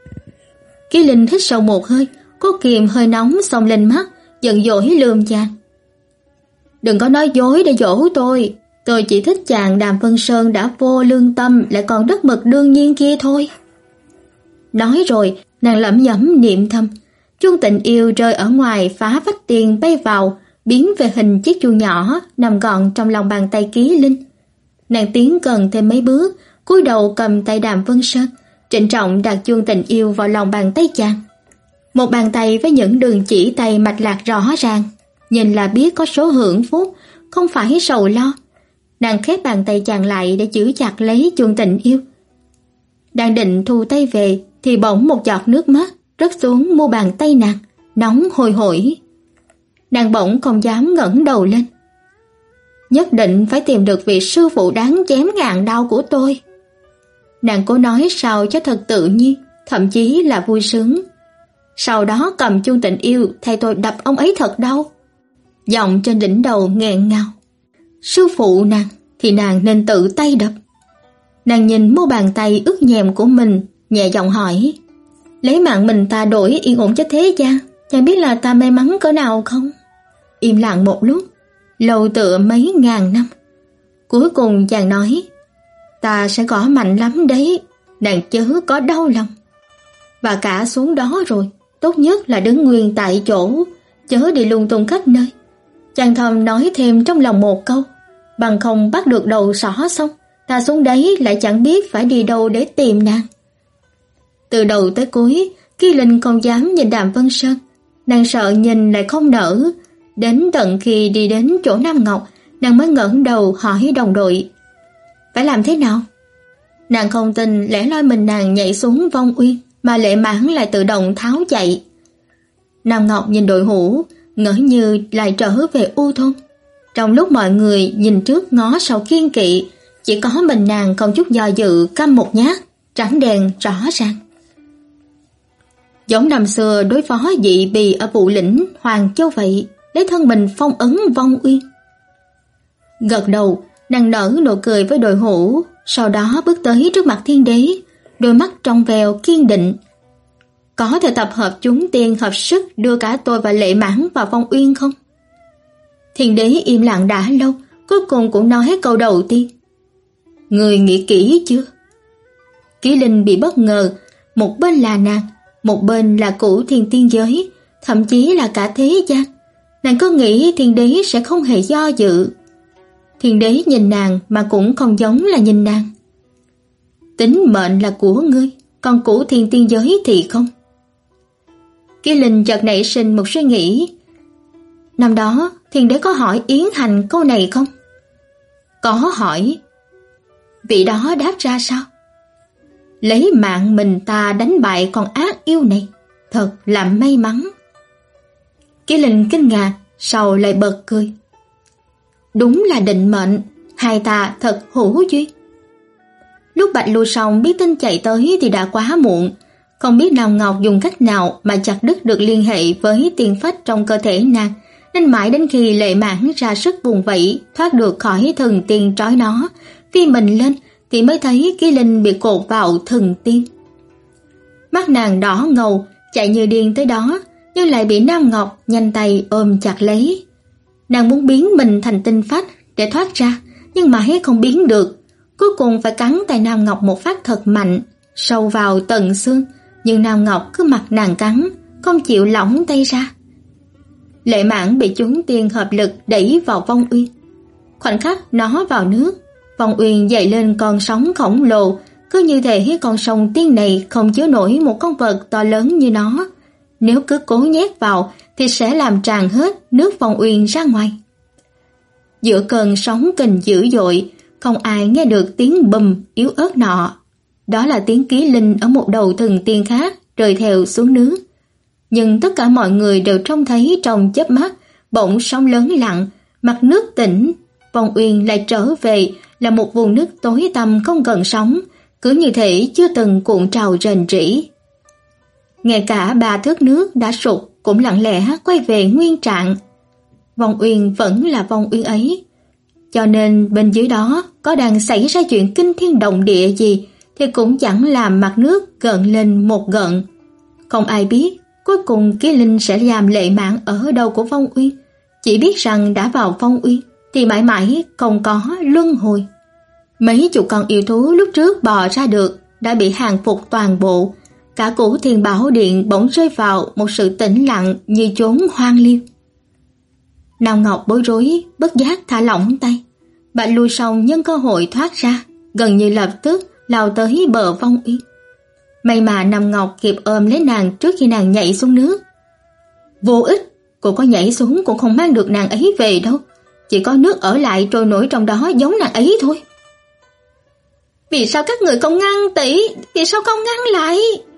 Ký Linh hít sâu một hơi, cố kiềm hơi nóng xông lên mắt, giận dỗi lườm chàng. Đừng có nói dối để dỗ tôi. Tôi chỉ thích chàng Đàm Vân Sơn đã vô lương tâm lại còn đất mực đương nhiên kia thôi. Nói rồi, nàng lẩm nhẩm niệm thầm. Chuông tình yêu rơi ở ngoài phá vách tiền bay vào, biến về hình chiếc chuông nhỏ nằm gọn trong lòng bàn tay Ký Linh. Nàng tiến gần thêm mấy bước, cúi đầu cầm tay Đàm Vân Sơn, trịnh trọng đặt chuông tình yêu vào lòng bàn tay chàng. Một bàn tay với những đường chỉ tay mạch lạc rõ ràng, nhìn là biết có số hưởng phúc, không phải sầu lo. Nàng khép bàn tay chàng lại để giữ chặt lấy chuông tình yêu. Đang định thu tay về thì bỗng một giọt nước mắt rớt xuống mu bàn tay nàng, nóng hôi hổi. Nàng bỗng không dám ngẩng đầu lên. Nhất định phải tìm được vị sư phụ đáng chém ngàn đau của tôi. Nàng cố nói sao cho thật tự nhiên, thậm chí là vui sướng. Sau đó cầm chuông tình yêu thay tôi đập ông ấy thật đau. Giọng trên đỉnh đầu nghẹn ngào. Sư phụ nàng thì nàng nên tự tay đập. Nàng nhìn mu bàn tay ướt nhèm của mình, nhẹ giọng hỏi. Lấy mạng mình ta đổi yên ổn cho thế gian, chàng biết là ta may mắn cỡ nào không? Im lặng một lúc, lâu tựa mấy ngàn năm. Cuối cùng chàng nói, ta sẽ gõ mạnh lắm đấy, nàng chớ có đau lòng. Và cả xuống đó rồi, tốt nhất là đứng nguyên tại chỗ, chớ đi lung tung khắp nơi. Chàng thầm nói thêm trong lòng một câu, bằng không bắt được đầu sỏ xong, ta xuống đấy lại chẳng biết phải đi đâu để tìm nàng. Từ đầu tới cuối, Kỳ Linh không dám nhìn Đàm Vân Sơn, nàng sợ nhìn lại không nỡ. Đến tận khi đi đến chỗ Nam Ngọc, nàng mới ngẩng đầu hỏi đồng đội, phải làm thế nào? Nàng không tin lẽ loi mình nàng nhảy xuống Vong Uyên, mà Lệ Mãn lại tự động tháo chạy. Nam Ngọc nhìn đội hữu, ngỡ như lại trở về U Thôn. Trong lúc mọi người nhìn trước ngó sau kiên kỵ, chỉ có mình nàng không chút do dự căm một nhát, trắng đen rõ ràng. Giống năm xưa đối phó dị bì ở Vũ Lĩnh Hoàng Châu vậy, lấy thân mình phong ấn Vong Uyên. Gật đầu, nàng nở nụ cười với đội hữu, sau đó bước tới trước mặt Thiên Đế, đôi mắt trong veo kiên định. Có thể tập hợp chúng tiên hợp sức đưa cả tôi và Lệ Mãn vào Vong Uyên không? Thiên Đế im lặng đã lâu, cuối cùng cũng nói câu đầu tiên. Người nghĩ kỹ chưa? Ký Linh bị bất ngờ, một bên là nàng, một bên là Cửu Thiên Tiên Giới, thậm chí là cả thế gian. Nàng có nghĩ Thiên Đế sẽ không hề do dự. Thiên Đế nhìn nàng mà cũng không giống là nhìn nàng. Tính mệnh là của ngươi, còn Cửu Thiên Tiên Giới thì không. Ký Linh chợt nảy sinh một suy nghĩ. Năm đó Thiên Đế có hỏi Yến Hành câu này không? Có hỏi. Vị đó đáp ra sao? Lấy mạng mình ta đánh bại con ác yêu này, thật là may mắn. Ký Linh kinh ngạc, sau lại bật cười. Đúng là định mệnh, hai ta thật hữu duyên. Lúc Bạch Lưu Song biết tin chạy tới thì đã quá muộn, không biết Nam Ngọc dùng cách nào mà chặt đứt được liên hệ với tiên phách trong cơ thể nàng, nên mãi đến khi Lệ Mãn ra sức vùng vẫy thoát được khỏi thần tiên trói nó, phi mình lên thì mới thấy Ký Linh bị cột vào thần tiên. Mắt nàng đỏ ngầu, chạy như điên tới đó, nhưng lại bị Nam Ngọc nhanh tay ôm chặt lấy. Nàng muốn biến mình thành tinh phách để thoát ra, nhưng mãi không biến được. Cuối cùng phải cắn tay Nam Ngọc một phát thật mạnh, sâu vào tận xương, nhưng Nam Ngọc cứ mặc nàng cắn, không chịu lỏng tay ra. Lệ Mãn bị chúng tiên hợp lực đẩy vào Vong Uyên. Khoảnh khắc nó vào nước, Vong Uyên dậy lên con sóng khổng lồ, cứ như thể con sông tiên này không chứa nổi một con vật to lớn như nó. Nếu cứ cố nhét vào thì sẽ làm tràn hết nước Vong Uyên ra ngoài. Giữa cơn sóng kình dữ dội, không ai nghe được tiếng bùm yếu ớt nọ. Đó là tiếng Ký Linh ở một đầu thần tiên khác rơi theo xuống nước. Nhưng tất cả mọi người đều trông thấy trong chớp mắt, bỗng sóng lớn lặng, mặt nước tĩnh, Vong Uyên lại trở về là một vùng nước tối tăm không gần sóng, cứ như thể chưa từng cuộn trào rền rĩ. Ngay cả ba thước nước đã sụt cũng lặng lẽ quay về nguyên trạng. Vong Uyên vẫn là Vong Uyên ấy. Cho nên bên dưới đó có đang xảy ra chuyện kinh thiên động địa gì thì cũng chẳng làm mặt nước gợn lên một gợn. Không ai biết cuối cùng Ký Linh sẽ giam Lệ Mãn ở đâu của Vong Uyên. Chỉ biết rằng đã vào Vong Uyên thì mãi mãi không có luân hồi. Mấy chục con yêu thú lúc trước bò ra được đã bị hàng phục toàn bộ. Cả Cửu Thiên Bảo Điện bỗng rơi vào một sự tĩnh lặng như chốn hoang liêu. Nam Ngọc bối rối, bất giác thả lỏng tay. Bạch Lưu Song nhân cơ hội thoát ra, gần như lập tức lao tới bờ Vong Uyên. May mà Nam Ngọc kịp ôm lấy nàng trước khi nàng nhảy xuống nước. Vô ích, cô có nhảy xuống cũng không mang được nàng ấy về đâu, chỉ có nước ở lại trôi nổi trong đó giống nàng ấy thôi. Vì sao các người không ngăn tỷ? Vì sao không ngăn lại?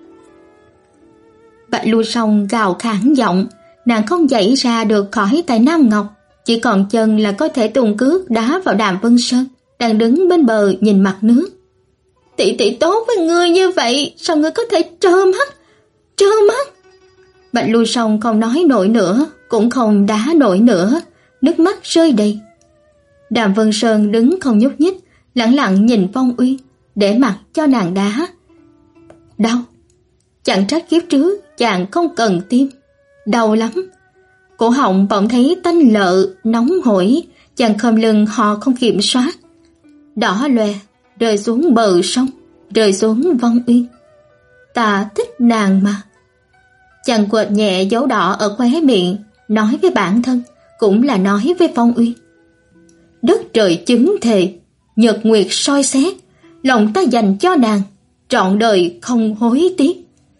Bạch Lưu Song gào khản giọng, nàng không dậy ra được khỏi tay Nam Ngọc, chỉ còn chân là có thể tung cước đá vào Đàm Vân Sơn, đang đứng bên bờ nhìn mặt nước. Tỷ tỷ tốt với ngươi như vậy, sao ngươi có thể trơ mắt? Trơ mắt? Bạch Lưu Song không nói nổi nữa, cũng không đá nổi nữa, nước mắt rơi đầy. Đàm Vân Sơn đứng không nhúc nhích, lặng lặng nhìn Vong Uyên, để mặc cho nàng đá. Đau, Chẳng trách kiếp trước chàng không cần tim. Đau lắm. Cổ họng bỗng thấy tanh lợ, nóng hổi, chàng khom lưng ho không kiểm soát. Đỏ loè, rơi xuống bờ sông, rơi xuống Vong Uyên. Ta thích nàng mà. Chàng quệt nhẹ dấu đỏ ở khóe miệng, nói với bản thân, cũng là nói với Vong Uyên. Đất trời chứng thề, nhật nguyệt soi xét, lòng ta dành cho nàng, trọn đời không hối tiếc.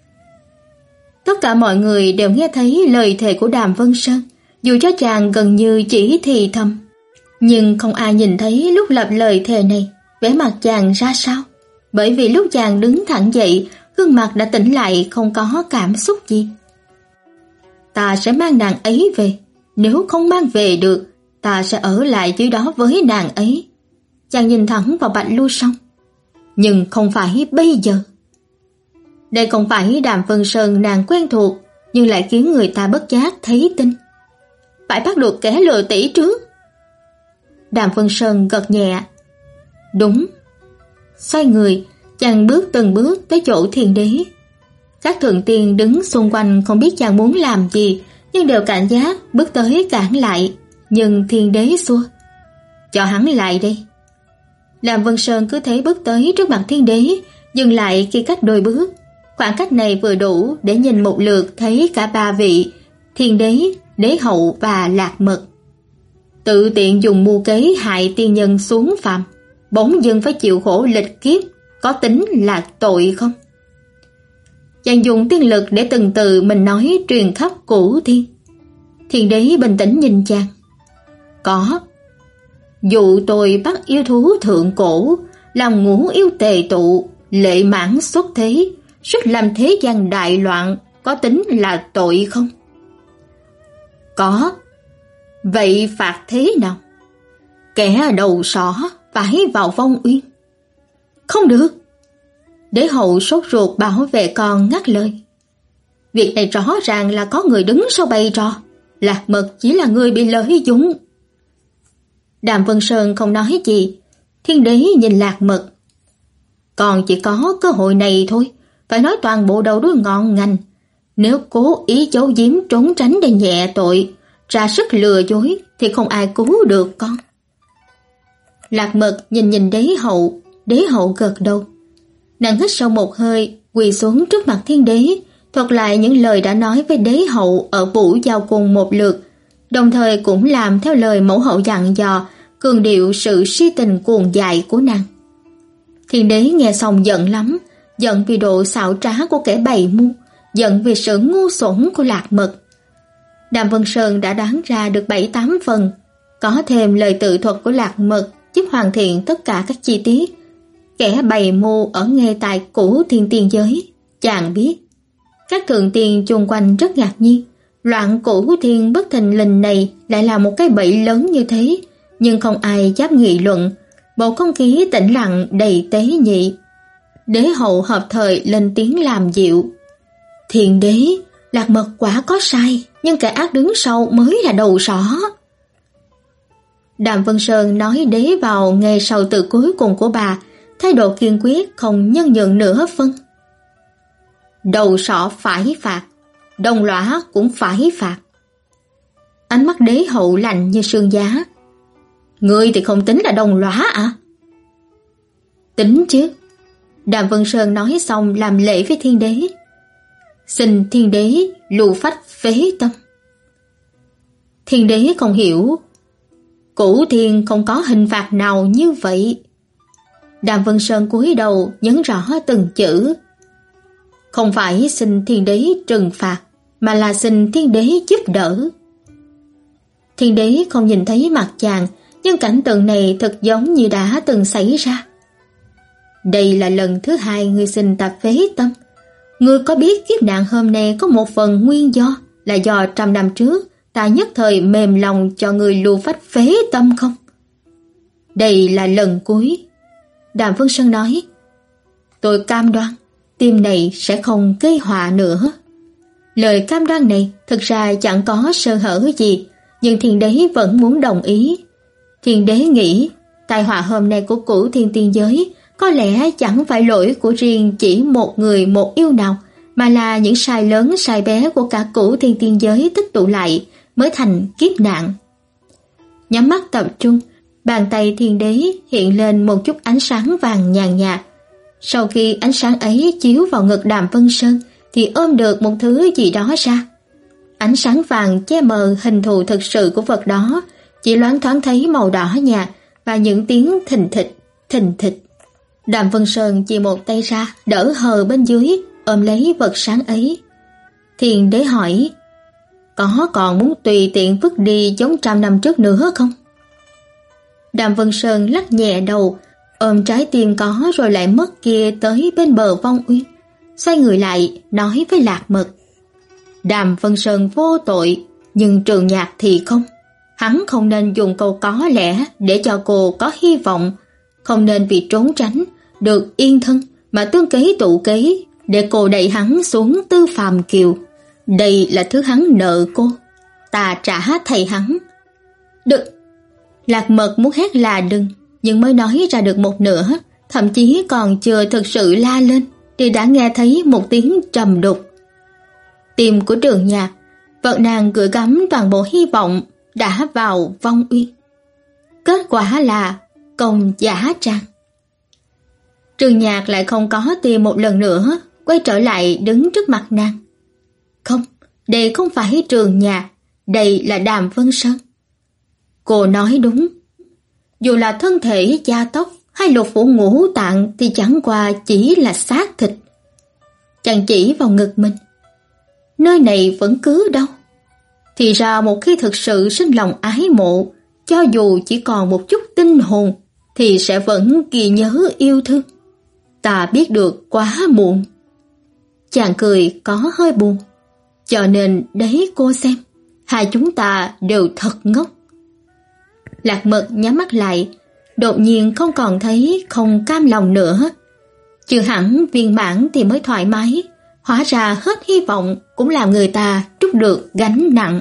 Tất cả mọi người đều nghe thấy lời thề của Đàm Vân Sơn, dù cho chàng gần như chỉ thì thầm. Nhưng không ai nhìn thấy lúc lập lời thề này, vẻ mặt chàng ra sao. Bởi vì lúc chàng đứng thẳng dậy, gương mặt đã tỉnh lại không có cảm xúc gì. Ta sẽ mang nàng ấy về, nếu không mang về được, ta sẽ ở lại dưới đó với nàng ấy. Chàng nhìn thẳng vào Bạch Lưu Song. Nhưng không phải bây giờ. Đây không phải Đàm Vân Sơn nàng quen thuộc, nhưng lại khiến người ta bất giác thấy tin. Phải bắt được kẻ lừa tỷ trước. Đàm Vân Sơn gật nhẹ. Đúng. Xoay người, chàng bước từng bước tới chỗ Thiên Đế. Các thượng tiên đứng xung quanh không biết chàng muốn làm gì, nhưng đều cảnh giác bước tới cản lại. Nhưng Thiên Đế xua. Cho hắn lại đây. Đàm Vân Sơn cứ thế bước tới trước mặt Thiên Đế, dừng lại khi cách đôi bước. Khoảng cách này vừa đủ để nhìn một lượt thấy cả ba vị, Thiên Đế, Đế Hậu và Lạc Mật. Tự tiện dùng mưu kế hại tiên nhân xuống phàm, bỗng dưng phải chịu khổ lịch kiếp, có tính là tội không? Chàng dùng tiên lực để từng từ mình nói truyền khắp cửu thiên. Thiên Đế bình tĩnh nhìn chàng. Có. Dụ tôi bắt yêu thú thượng cổ, làm ngũ yêu tề tụ, lệ mãn xuất thế, sức làm thế gian đại loạn, có tính là tội không? Có. Vậy phạt thế nào? Kẻ đầu sỏ phải vào Vong Uyên. Không được. Đế Hậu sốt ruột bảo vệ con ngắt lời. Việc này rõ ràng là có người đứng sau bày trò. Lạc Mật chỉ là người bị lợi dụng. Đàm Vân Sơn không nói gì. Thiên Đế nhìn Lạc Mật. Còn chỉ có cơ hội này thôi, phải nói toàn bộ đầu đuôi ngọn ngành. Nếu cố ý giấu giếm trốn tránh để nhẹ tội, ra sức lừa dối thì không ai cứu được con. Lạc Mật nhìn nhìn Đế Hậu, Đế Hậu gật đầu. Nàng hít sâu một hơi, quỳ xuống trước mặt Thiên Đế, thuật lại những lời đã nói với Đế Hậu ở Vũ Giao Cung một lượt, đồng thời cũng làm theo lời mẫu hậu dặn dò, cường điệu sự si tình cuồng dại của nàng. Thiên Đế nghe xong giận lắm, giận vì độ xảo trá của kẻ bày mưu, giận vì sự ngu xuẩn của Lạc Mật. Đàm Vân Sơn đã đoán ra được bảy tám phần, có thêm lời tự thuật của Lạc Mật giúp hoàn thiện tất cả các chi tiết. Kẻ bày mưu ở ngay tại cửu thiên tiên giới, chàng biết. Các thượng tiên chung quanh rất ngạc nhiên, loạn cửu thiên bất thình lình này lại là một cái bẫy lớn như thế, nhưng không ai dám nghị luận, bầu không khí tĩnh lặng đầy tế nhị. Đế Hậu hợp thời lên tiếng làm dịu. Thiên Đế, Lạc Mật quả có sai, nhưng kẻ ác đứng sau mới là đầu sỏ. Đàm Vân Sơn nói đế vào nghe sau từ cuối cùng của bà, thái độ kiên quyết không nhân nhượng nửa phân. Đầu sỏ phải phạt, đồng lõa cũng phải phạt. Ánh mắt Đế Hậu lạnh như sương giá. Ngươi thì không tính là đồng lõa à? Tính chứ. Đàm Vân Sơn nói xong làm lễ với Thiên Đế. Xin Thiên Đế lưu phách phế tâm. Thiên Đế không hiểu. Cửu thiên không có hình phạt nào như vậy. Đàm Vân Sơn cúi đầu nhấn rõ từng chữ. Không phải xin Thiên Đế trừng phạt, mà là xin Thiên Đế giúp đỡ. Thiên Đế không nhìn thấy mặt chàng, nhưng cảnh tượng này thật giống như đã từng xảy ra. Đây là lần thứ hai ngươi xin ta phế tâm. Ngươi có biết kiếp nạn hôm nay có một phần nguyên do là do trăm năm trước ta nhất thời mềm lòng cho ngươi lưu phách phế tâm không? Đây là lần cuối. Đàm Vân Sơn nói. Tôi cam đoan, tim này sẽ không gây họa nữa. Lời cam đoan này thực ra chẳng có sơ hở gì, nhưng Thiên Đế vẫn muốn đồng ý. Thiên Đế nghĩ, tai họa hôm nay của cửu thiên tiên giới có lẽ chẳng phải lỗi của riêng chỉ một người một yêu nào, mà là những sai lớn sai bé của cả cửu thiên tiên giới tích tụ lại mới thành kiếp nạn. Nhắm mắt tập trung, bàn tay thiên đế hiện lên một chút ánh sáng vàng nhàn nhạt. Sau khi ánh sáng ấy chiếu vào ngực Đàm Vân Sơn thì ôm được một thứ gì đó ra. Ánh sáng vàng che mờ hình thù thực sự của vật đó, chỉ loáng thoáng thấy màu đỏ nhạt và những tiếng thình thịch, thình thịch. Đàm Vân Sơn chỉ một tay ra, đỡ hờ bên dưới, ôm lấy vật sáng ấy. Thiên đế hỏi, có còn muốn tùy tiện vứt đi giống trăm năm trước nữa không? Đàm Vân Sơn lắc nhẹ đầu, ôm trái tim có rồi lại mất kia tới bên bờ Vong Uyên. Xoay người lại, nói với Lạc Mật, Đàm Vân Sơn vô tội, nhưng Trường Nhạc thì không. Hắn không nên dùng câu có lẽ để cho cô có hy vọng, không nên vì trốn tránh, được yên thân mà tương kế tụ kế để cô đẩy hắn xuống Tư Phàm Kiều. Đây là thứ hắn nợ cô, ta trả thầy hắn. Đừng! Lạc Mật muốn hét là đừng, nhưng mới nói ra được một nửa, thậm chí còn chưa thực sự la lên, thì đã nghe thấy một tiếng trầm đục. Tim của Trường Nhạc, vật nàng gửi gắm toàn bộ hy vọng đã vào Vong Uyên. Kết quả là công giả trang. Trường Nhạc lại không có tìm một lần nữa, quay trở lại đứng trước mặt nàng. Không, đây không phải Trường Nhạc, đây là Đàm Vân Sơn. Cô nói đúng. Dù là thân thể da tóc hay lục phủ ngũ tạng thì chẳng qua chỉ là xác thịt. Chàng chỉ vào ngực mình. Nơi này vẫn cứ đâu. Thì ra một khi thực sự sinh lòng ái mộ, cho dù chỉ còn một chút tinh hồn, thì sẽ vẫn ghi nhớ yêu thương. Ta biết được quá muộn. Chàng cười có hơi buồn. Cho nên đấy cô xem, hai chúng ta đều thật ngốc. Lạc Mật nhắm mắt lại, đột nhiên không còn thấy không cam lòng nữa. Chưa hẳn viên mãn thì mới thoải mái, hóa ra hết hy vọng cũng làm người ta trút được gánh nặng.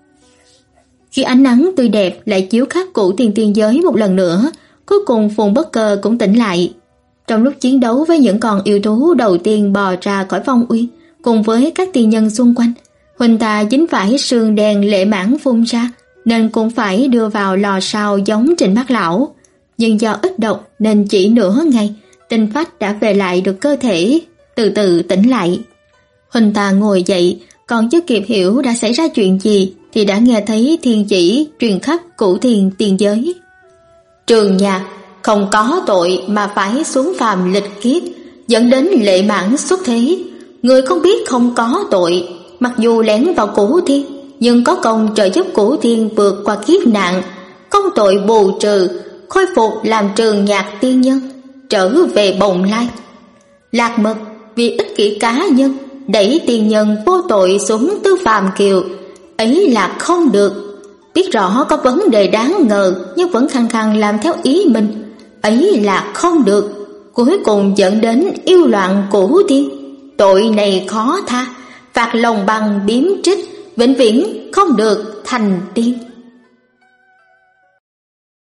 Khi ánh nắng tươi đẹp lại chiếu khắp cửu thiên tiên giới một lần nữa, cuối cùng Phùng Bất Cơ cũng tỉnh lại. Trong lúc chiến đấu với những con yêu thú đầu tiên bò ra khỏi Vong Uyên, cùng với các tiên nhân xung quanh, huynh ta dính phải sương đen lệ mãn phun ra, nên cũng phải đưa vào lò xào giống Trịnh Bác Lão. Nhưng do ít độc nên chỉ nửa ngày, tinh phách đã về lại được cơ thể, từ từ tỉnh lại. Huynh ta ngồi dậy, còn chưa kịp hiểu đã xảy ra chuyện gì thì đã nghe thấy thiên chỉ truyền khắp cửu thiên tiên giới. Trường Nhạc không có tội mà phải xuống phàm lịch kiếp, dẫn đến lệ mãn xuất thế. Người không biết không có tội, mặc dù lén vào cửu thiên, nhưng có công trợ giúp cửu thiên vượt qua kiếp nạn, công tội bù trừ, khôi phục làm Trường Nhạc tiên nhân, trở về bồng lai. Lạc Mật vì ích kỷ cá nhân đẩy tiên nhân vô tội xuống Tư Phàm Kiều, ấy là không được. Biết rõ có vấn đề đáng ngờ nhưng vẫn khăng khăng làm theo ý mình, ấy là không được. Cuối cùng dẫn đến yêu loạn cửu thiên, tội này khó tha, phạt lòng bằng biếm trích, vĩnh viễn không được thành tiên.